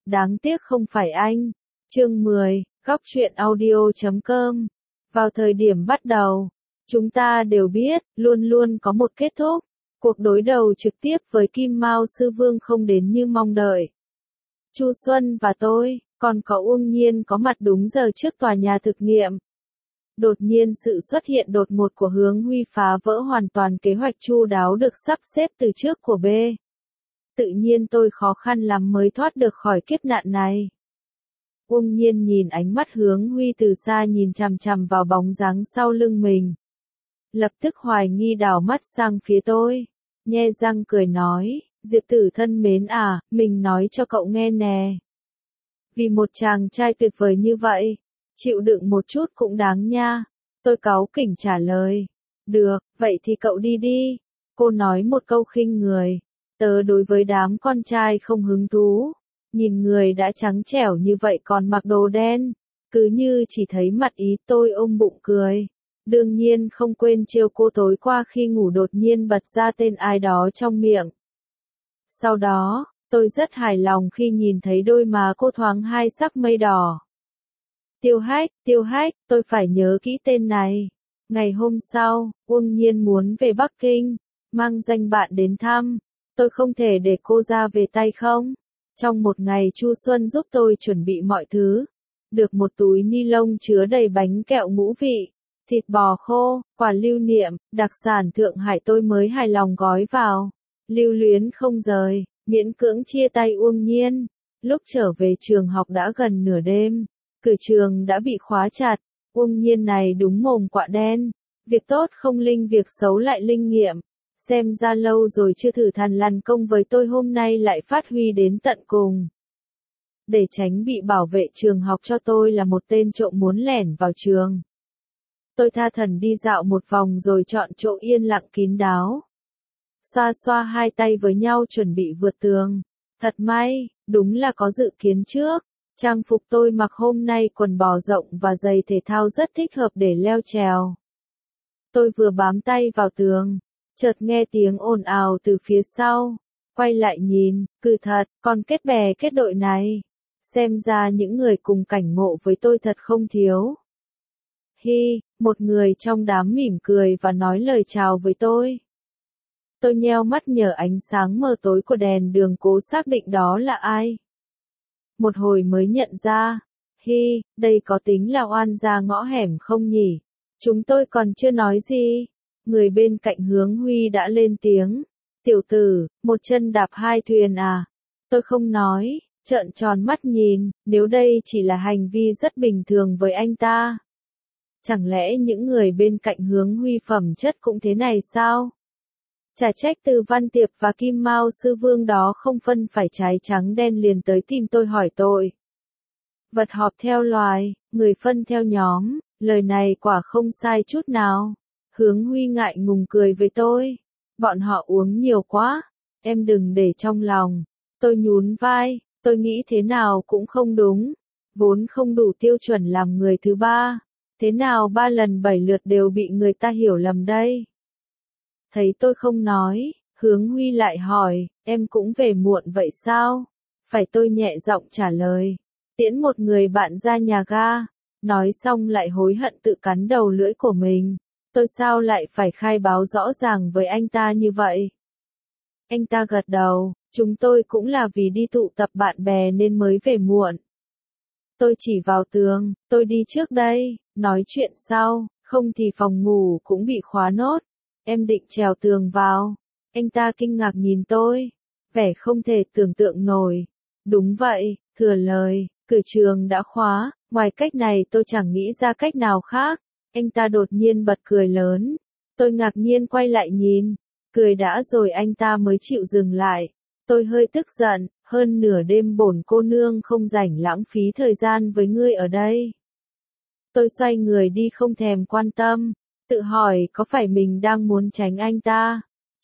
đáng tiếc không phải anh. Chương 10, Góc truyện audio.com. Vào thời điểm bắt đầu, chúng ta đều biết, luôn luôn có một kết thúc. Cuộc đối đầu trực tiếp với Kim Mao Sư Vương không đến như mong đợi. Chu Xuân và tôi, còn có Uông Nhiên có mặt đúng giờ trước tòa nhà thực nghiệm. Đột nhiên sự xuất hiện đột ngột của Hướng Huy phá vỡ hoàn toàn kế hoạch chu đáo được sắp xếp từ trước của B. Tự nhiên tôi khó khăn lắm mới thoát được khỏi kiếp nạn này. Uông Nhiên nhìn ánh mắt Hướng Huy từ xa nhìn chằm chằm vào bóng dáng sau lưng mình. Lập tức hoài nghi đảo mắt sang phía tôi. Nhe răng cười nói, Diệp tử thân mến à, mình nói cho cậu nghe nè. Vì một chàng trai tuyệt vời như vậy, chịu đựng một chút cũng đáng nha. Tôi cáu kỉnh trả lời. Được, vậy thì cậu đi đi. Cô nói một câu khinh người. Tớ đối với đám con trai không hứng thú. Nhìn người đã trắng trẻo như vậy còn mặc đồ đen. Cứ như chỉ thấy mặt ý tôi ôm bụng cười. Đương nhiên không quên trêu cô tối qua khi ngủ đột nhiên bật ra tên ai đó trong miệng. Sau đó, tôi rất hài lòng khi nhìn thấy đôi má cô thoáng hai sắc mây đỏ. Tiêu Hách, tôi phải nhớ kỹ tên này. Ngày hôm sau, Uông Nhiên muốn về Bắc Kinh, mang danh bạn đến thăm. Tôi không thể để cô ra về tay không. Trong một ngày Chu Xuân giúp tôi chuẩn bị mọi thứ. Được một túi ni lông chứa đầy bánh kẹo ngũ vị, thịt bò khô, quà lưu niệm, đặc sản Thượng Hải tôi mới hài lòng gói vào. Lưu luyến không rời, miễn cưỡng chia tay Uông Nhiên. Lúc trở về trường học đã gần nửa đêm. Cửa trường đã bị khóa chặt. Uông Nhiên này đúng mồm quạ đen. Việc tốt không linh việc xấu lại linh nghiệm. Xem ra lâu rồi chưa thử thằn lằn công với tôi hôm nay lại phát huy đến tận cùng. Để tránh bị bảo vệ trường học cho tôi là một tên trộm muốn lẻn vào trường. Tôi tha thẩn đi dạo một vòng rồi chọn chỗ yên lặng kín đáo. Xoa xoa hai tay với nhau chuẩn bị vượt tường. Thật may, đúng là có dự kiến trước. Trang phục tôi mặc hôm nay quần bò rộng và giày thể thao rất thích hợp để leo trèo. Tôi vừa bám tay vào tường, chợt nghe tiếng ồn ào từ phía sau. Quay lại nhìn, cứ thật, còn kết bè kết đội này. Xem ra những người cùng cảnh ngộ với tôi thật không thiếu. Hi, một người trong đám mỉm cười và nói lời chào với tôi. Tôi nheo mắt nhờ ánh sáng mờ tối của đèn đường cố xác định đó là ai. Một hồi mới nhận ra, hi, đây có tính là oan gia ngõ hẻm không nhỉ? Chúng tôi còn chưa nói gì. Người bên cạnh Hướng Huy đã lên tiếng. Tiểu tử, một chân đạp hai thuyền à? Tôi không nói, trợn tròn mắt nhìn, nếu đây chỉ là hành vi rất bình thường với anh ta. Chẳng lẽ những người bên cạnh Hướng Huy phẩm chất cũng thế này sao? Chả trách Từ Văn Tiệp và Kim Mao Sư Vương đó không phân phải trái trắng đen liền tới tìm tôi hỏi tội. Vật họp theo loài, người phân theo nhóm, lời này quả không sai chút nào. Hướng Huy ngại ngùng cười với tôi. Bọn họ uống nhiều quá, em đừng để trong lòng. Tôi nhún vai, tôi nghĩ thế nào cũng không đúng. Vốn không đủ tiêu chuẩn làm người thứ ba. Thế nào 3 lần 7 lượt đều bị người ta hiểu lầm đây? Thấy tôi không nói, Hướng Huy lại hỏi, em cũng về muộn vậy sao? Phải tôi nhẹ giọng trả lời. Tiễn một người bạn ra nhà ga. Nói xong lại hối hận tự cắn đầu lưỡi của mình. Tôi sao lại phải khai báo rõ ràng với anh ta như vậy? Anh ta gật đầu, chúng tôi cũng là vì đi tụ tập bạn bè nên mới về muộn. Tôi chỉ vào tường, tôi đi trước đây, nói chuyện sau, không thì phòng ngủ cũng bị khóa nốt. Em định trèo tường vào. Anh ta kinh ngạc nhìn tôi, vẻ không thể tưởng tượng nổi. Đúng vậy, thừa lời, cửa trường đã khóa, ngoài cách này tôi chẳng nghĩ ra cách nào khác. Anh ta đột nhiên bật cười lớn. Tôi ngạc nhiên quay lại nhìn, cười đã rồi anh ta mới chịu dừng lại. Tôi hơi tức giận, hơn nửa đêm bổn cô nương không rảnh lãng phí thời gian với ngươi ở đây. Tôi xoay người đi không thèm quan tâm, tự hỏi có phải mình đang muốn tránh anh ta.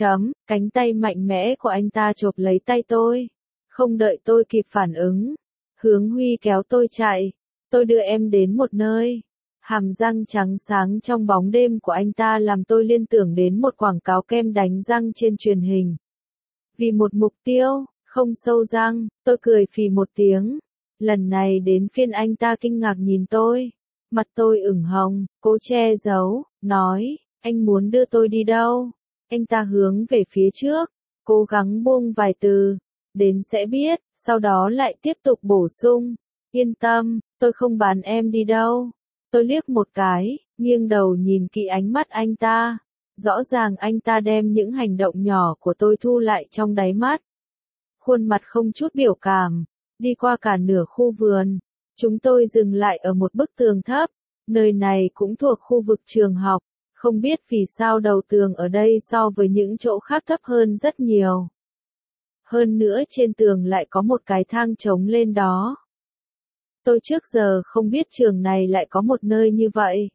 Cánh tay mạnh mẽ của anh ta chộp lấy tay tôi. Không đợi tôi kịp phản ứng, Hướng Huy kéo tôi chạy. Tôi đưa em đến một nơi. Hàm răng trắng sáng trong bóng đêm của anh ta làm tôi liên tưởng đến một quảng cáo kem đánh răng trên truyền hình. Vì một mục tiêu, Không sâu răng, tôi cười phì một tiếng. Lần này đến phiên anh ta kinh ngạc nhìn tôi. Mặt tôi ửng hồng, cố che giấu, nói, anh muốn đưa tôi đi đâu? Anh ta hướng về phía trước, cố gắng buông vài từ. Đến sẽ biết, sau đó lại tiếp tục bổ sung. Yên tâm, tôi không bán em đi đâu. Tôi liếc một cái, nghiêng đầu nhìn kỹ ánh mắt anh ta. Rõ ràng anh ta đem những hành động nhỏ của tôi thu lại trong đáy mắt. Khuôn mặt không chút biểu cảm, đi qua cả nửa khu vườn. Chúng tôi dừng lại ở một bức tường thấp, nơi này cũng thuộc khu vực trường học, không biết vì sao đầu tường ở đây so với những chỗ khác thấp hơn rất nhiều. Hơn nữa trên tường lại có một cái thang trống lên đó. Tôi trước giờ không biết trường này lại có một nơi như vậy.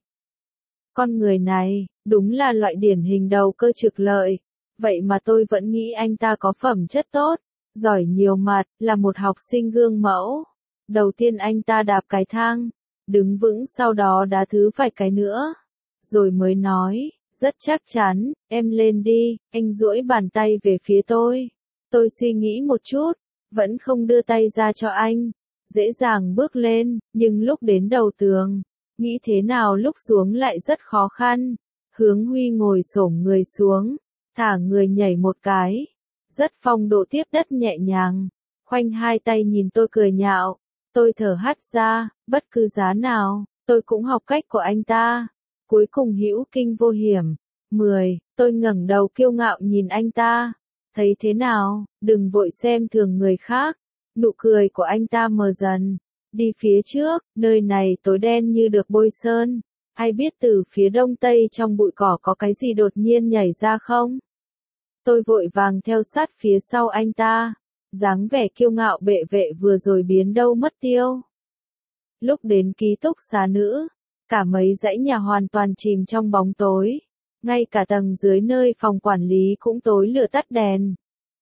Con người này, đúng là loại điển hình đầu cơ trục lợi, vậy mà tôi vẫn nghĩ anh ta có phẩm chất tốt, giỏi nhiều mặt, là một học sinh gương mẫu. Đầu tiên anh ta đạp cái thang, đứng vững sau đó đá thứ vài cái nữa, rồi mới nói, rất chắc chắn, em lên đi, anh duỗi bàn tay về phía tôi. Tôi suy nghĩ một chút, vẫn không đưa tay ra cho anh, dễ dàng bước lên, nhưng lúc đến đầu tường, nghĩ thế nào lúc xuống lại rất khó khăn. Hướng Huy ngồi xổm người xuống, thả người nhảy một cái, rất phong độ tiếp đất nhẹ nhàng, khoanh hai tay nhìn tôi cười nhạo. Tôi thở hắt ra, bất cứ giá nào, tôi cũng học cách của anh ta. Cuối cùng hữu kinh vô hiểm. 10. Tôi ngẩng đầu kiêu ngạo nhìn anh ta. Thấy thế nào, đừng vội xem thường người khác. Nụ cười của anh ta mờ dần. Đi phía trước, nơi này tối đen như được bôi sơn. Ai biết từ phía đông tây trong bụi cỏ có cái gì đột nhiên nhảy ra không? Tôi vội vàng theo sát phía sau anh ta. Dáng vẻ kiêu ngạo bệ vệ vừa rồi biến đâu mất tiêu. Lúc đến ký túc xá nữ, cả mấy dãy nhà hoàn toàn chìm trong bóng tối. Ngay cả tầng dưới nơi phòng quản lý cũng tối lửa tắt đèn.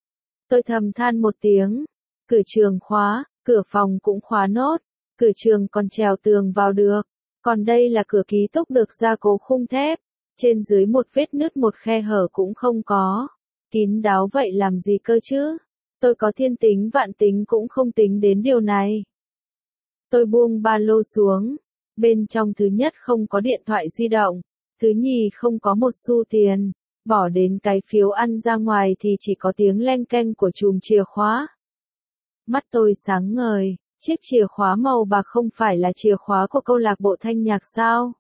Tôi thầm than một tiếng. Cửa trường khóa, cửa phòng cũng khóa nốt. Cửa trường còn trèo tường vào được. Còn đây là cửa ký túc được gia cố khung thép. Trên dưới một vết nứt một khe hở cũng không có. Kín đáo vậy làm gì cơ chứ? Tôi có thiên tính vạn tính cũng không tính đến điều này. Tôi buông ba lô xuống. Bên trong thứ nhất không có điện thoại di động. Thứ nhì không có một xu tiền. Bỏ đến cái phiếu ăn ra ngoài thì chỉ có tiếng leng keng của chùm chìa khóa. Mắt tôi sáng ngời. Chiếc chìa khóa màu bạc không phải là chìa khóa của câu lạc bộ thanh nhạc sao?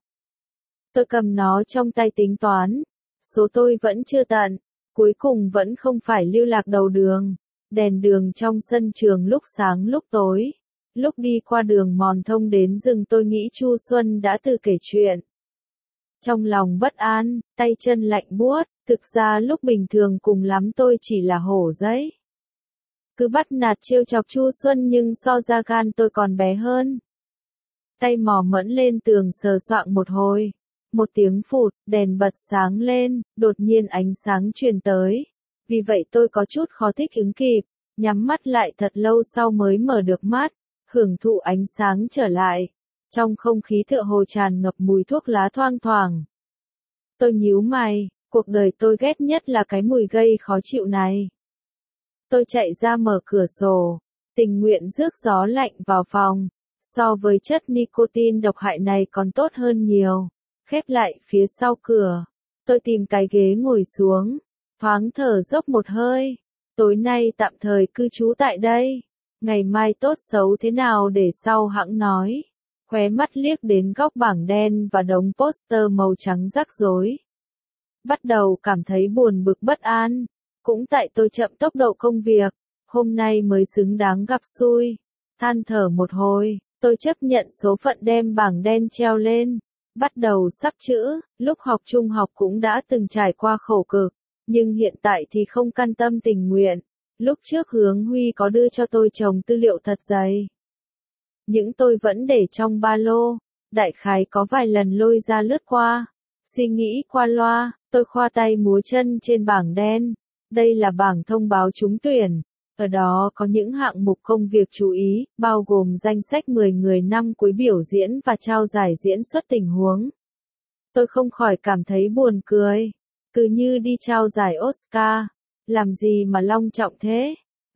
Tôi cầm nó trong tay tính toán. Số tôi vẫn chưa tận. Cuối cùng vẫn không phải lưu lạc đầu đường. Đèn đường trong sân trường lúc sáng lúc tối. Lúc đi qua đường mòn thông đến rừng tôi nghĩ Chu Xuân đã tự kể chuyện. Trong lòng bất an, tay chân lạnh buốt, thực ra lúc bình thường cùng lắm tôi chỉ là hổ giấy. Cứ bắt nạt trêu chọc Chu Xuân nhưng so ra gan tôi còn bé hơn. Tay mò mẫm lên tường sờ soạng một hồi. Một tiếng phụt, đèn bật sáng lên, đột nhiên ánh sáng truyền tới. Vì vậy tôi có chút khó thích ứng kịp, nhắm mắt lại thật lâu sau mới mở được mắt, hưởng thụ ánh sáng trở lại. Trong không khí tựa hồ tràn ngập mùi thuốc lá thoang thoảng. Tôi nhíu mày, cuộc đời tôi ghét nhất là cái mùi gây khó chịu này. Tôi chạy ra mở cửa sổ, tình nguyện rước gió lạnh vào phòng, so với chất nicotine độc hại này còn tốt hơn nhiều. Khép lại phía sau cửa, tôi tìm cái ghế ngồi xuống, thoáng thở dốc một hơi. Tối nay tạm thời cư trú tại đây, ngày mai tốt xấu thế nào để sau hẵng nói. Khóe mắt liếc đến góc bảng đen và đống poster màu trắng rắc rối. Bắt đầu cảm thấy buồn bực bất an, cũng tại tôi chậm tốc độ công việc, hôm nay mới xứng đáng gặp xui. Than thở một hồi, tôi chấp nhận số phận đem bảng đen treo lên. Bắt đầu sắp chữ, lúc học trung học cũng đã từng trải qua khổ cực, nhưng hiện tại thì không can tâm tình nguyện. Lúc trước Hướng Huy có đưa cho tôi chồng tư liệu thật dày. Những tôi vẫn để trong ba lô, đại khái có vài lần lôi ra lướt qua. Suy nghĩ qua loa, tôi khoa tay múa chân trên bảng đen. Đây là bảng thông báo trúng tuyển. Ở đó có những hạng mục công việc chú ý, bao gồm danh sách 10 người năm cuối biểu diễn và trao giải diễn xuất tình huống. Tôi không khỏi cảm thấy buồn cười. Cứ như đi trao giải Oscar. Làm gì mà long trọng thế?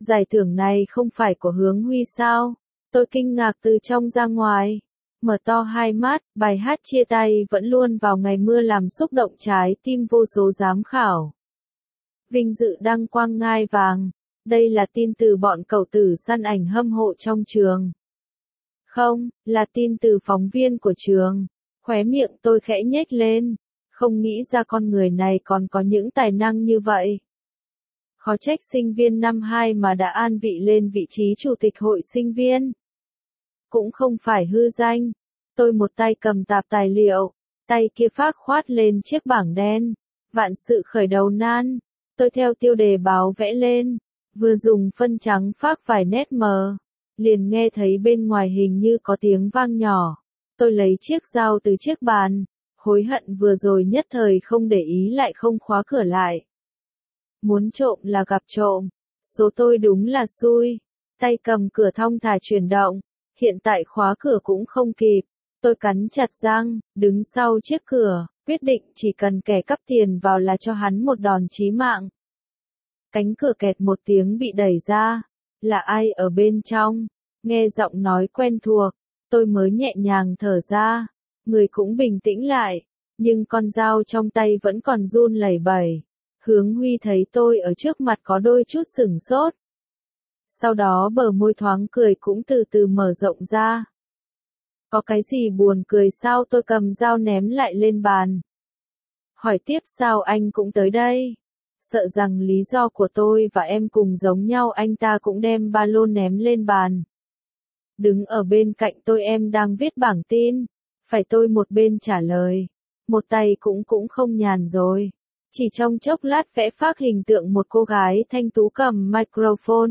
Giải thưởng này không phải của Hướng Huy sao? Tôi kinh ngạc từ trong ra ngoài. Mở to hai mắt, bài hát chia tay vẫn luôn vào ngày mưa làm xúc động trái tim vô số giám khảo. Vinh dự đăng quang ngai vàng. Đây là tin từ bọn cậu tử săn ảnh hâm mộ trong trường. Không, là tin từ phóng viên của trường. Khóe miệng tôi khẽ nhếch lên. Không nghĩ ra con người này còn có những tài năng như vậy. Khó trách sinh viên năm 2 mà đã an vị lên vị trí chủ tịch hội sinh viên. Cũng không phải hư danh. Tôi một tay cầm tạp tài liệu, tay kia phác khoát lên chiếc bảng đen. Vạn sự khởi đầu nan. Tôi theo tiêu đề báo vẽ lên, vừa dùng phân trắng phác vài nét mờ. Liền nghe thấy bên ngoài hình như có tiếng vang nhỏ. Tôi lấy chiếc dao từ chiếc bàn. Hối hận vừa rồi nhất thời không để ý lại không khóa cửa lại. Muốn trộm là gặp trộm. Số tôi đúng là xui. Tay cầm cửa thong thả chuyển động. Hiện tại khóa cửa cũng không kịp. Tôi cắn chặt răng, đứng sau chiếc cửa, quyết định chỉ cần kẻ cắp tiền vào là cho hắn một đòn chí mạng. Cánh cửa kẹt một tiếng bị đẩy ra. Là ai ở bên trong? Nghe giọng nói quen thuộc, tôi mới nhẹ nhàng thở ra. Người cũng bình tĩnh lại, nhưng con dao trong tay vẫn còn run lẩy bẩy. Hướng Huy thấy tôi ở trước mặt có đôi chút sửng sốt. Sau đó bờ môi thoáng cười cũng từ từ mở rộng ra. Có cái gì buồn cười sao? Tôi cầm dao ném lại lên bàn. Hỏi tiếp sao anh cũng tới đây? Sợ rằng lý do của tôi và em cùng giống nhau, anh ta cũng đem ba lô ném lên bàn. Đứng ở bên cạnh tôi em đang viết bảng tin. Phải tôi một bên trả lời. Một tay cũng không nhàn rồi. Chỉ trong chốc lát vẽ phác hình tượng một cô gái thanh tú cầm microphone.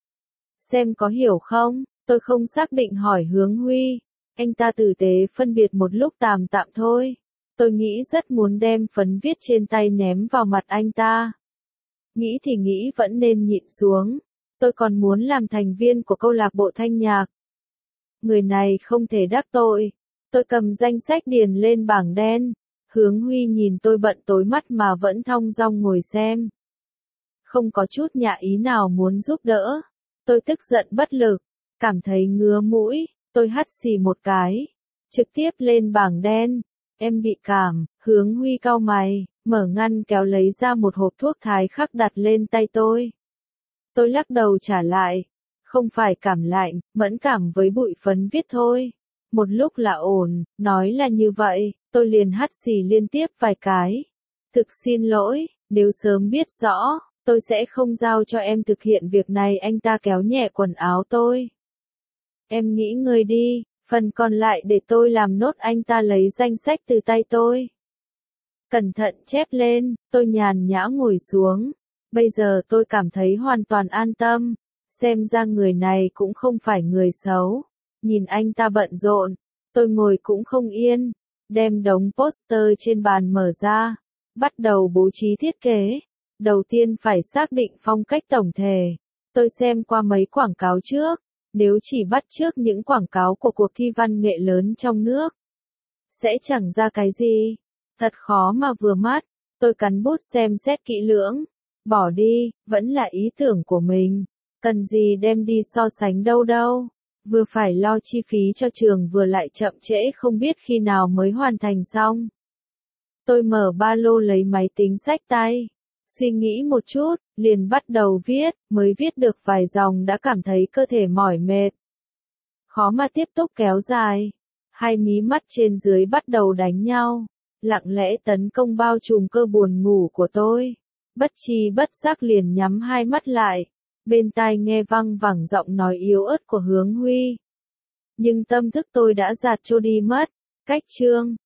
Xem có hiểu không? Tôi không xác định hỏi Hướng Huy. Anh ta tử tế phân biệt một lúc tạm thôi. Tôi nghĩ rất muốn đem phấn viết trên tay ném vào mặt anh ta. Nghĩ thì nghĩ vẫn nên nhịn xuống. Tôi còn muốn làm thành viên của câu lạc bộ thanh nhạc. Người này không thể đắc tội. Tôi cầm danh sách điền lên bảng đen. Hướng Huy nhìn tôi bận tối mắt mà vẫn thong dong ngồi xem. Không có chút nhạ ý nào muốn giúp đỡ. Tôi tức giận bất lực. Cảm thấy ngứa mũi. Tôi hắt xì một cái. Trực tiếp lên bảng đen. Em bị cảm. Hướng Huy cau mày. Mở ngăn kéo lấy ra một hộp thuốc thái khắc đặt lên tay tôi. Tôi lắc đầu trả lại. Không phải cảm lạnh, mẫn cảm với bụi phấn viết thôi. Một lúc là ổn, nói là như vậy, tôi liền hắt xì liên tiếp vài cái. Thực xin lỗi, nếu sớm biết rõ, tôi sẽ không giao cho em thực hiện việc này. Anh ta kéo nhẹ quần áo tôi. Em nghỉ ngơi đi, phần còn lại để tôi làm nốt. Anh ta lấy danh sách từ tay tôi. Cẩn thận chép lên, tôi nhàn nhã ngồi xuống. Bây giờ tôi cảm thấy hoàn toàn an tâm. Xem ra người này cũng không phải người xấu. Nhìn anh ta bận rộn, tôi ngồi cũng không yên. Đem đống poster trên bàn mở ra. Bắt đầu bố trí thiết kế. Đầu tiên phải xác định phong cách tổng thể. Tôi xem qua mấy quảng cáo trước. Nếu chỉ bắt chước những quảng cáo của cuộc thi văn nghệ lớn trong nước, sẽ chẳng ra cái gì. Thật khó mà vừa mắt. Tôi cắn bút xem xét kỹ lưỡng. Bỏ đi, vẫn là ý tưởng của mình. Cần gì đem đi so sánh đâu. Vừa phải lo chi phí cho trường vừa lại chậm trễ không biết khi nào mới hoàn thành xong. Tôi mở ba lô lấy máy tính xách tay. Suy nghĩ một chút, liền bắt đầu viết, mới viết được vài dòng đã cảm thấy cơ thể mỏi mệt. Khó mà tiếp tục kéo dài. Hai mí mắt trên dưới bắt đầu đánh nhau. Lặng lẽ tấn công bao trùm cơ buồn ngủ của tôi. Bất tri bất giác liền nhắm hai mắt lại. Bên tai nghe văng vẳng giọng nói yếu ớt của Hướng Huy. Nhưng tâm thức tôi đã dạt trôi đi mất. Cách chương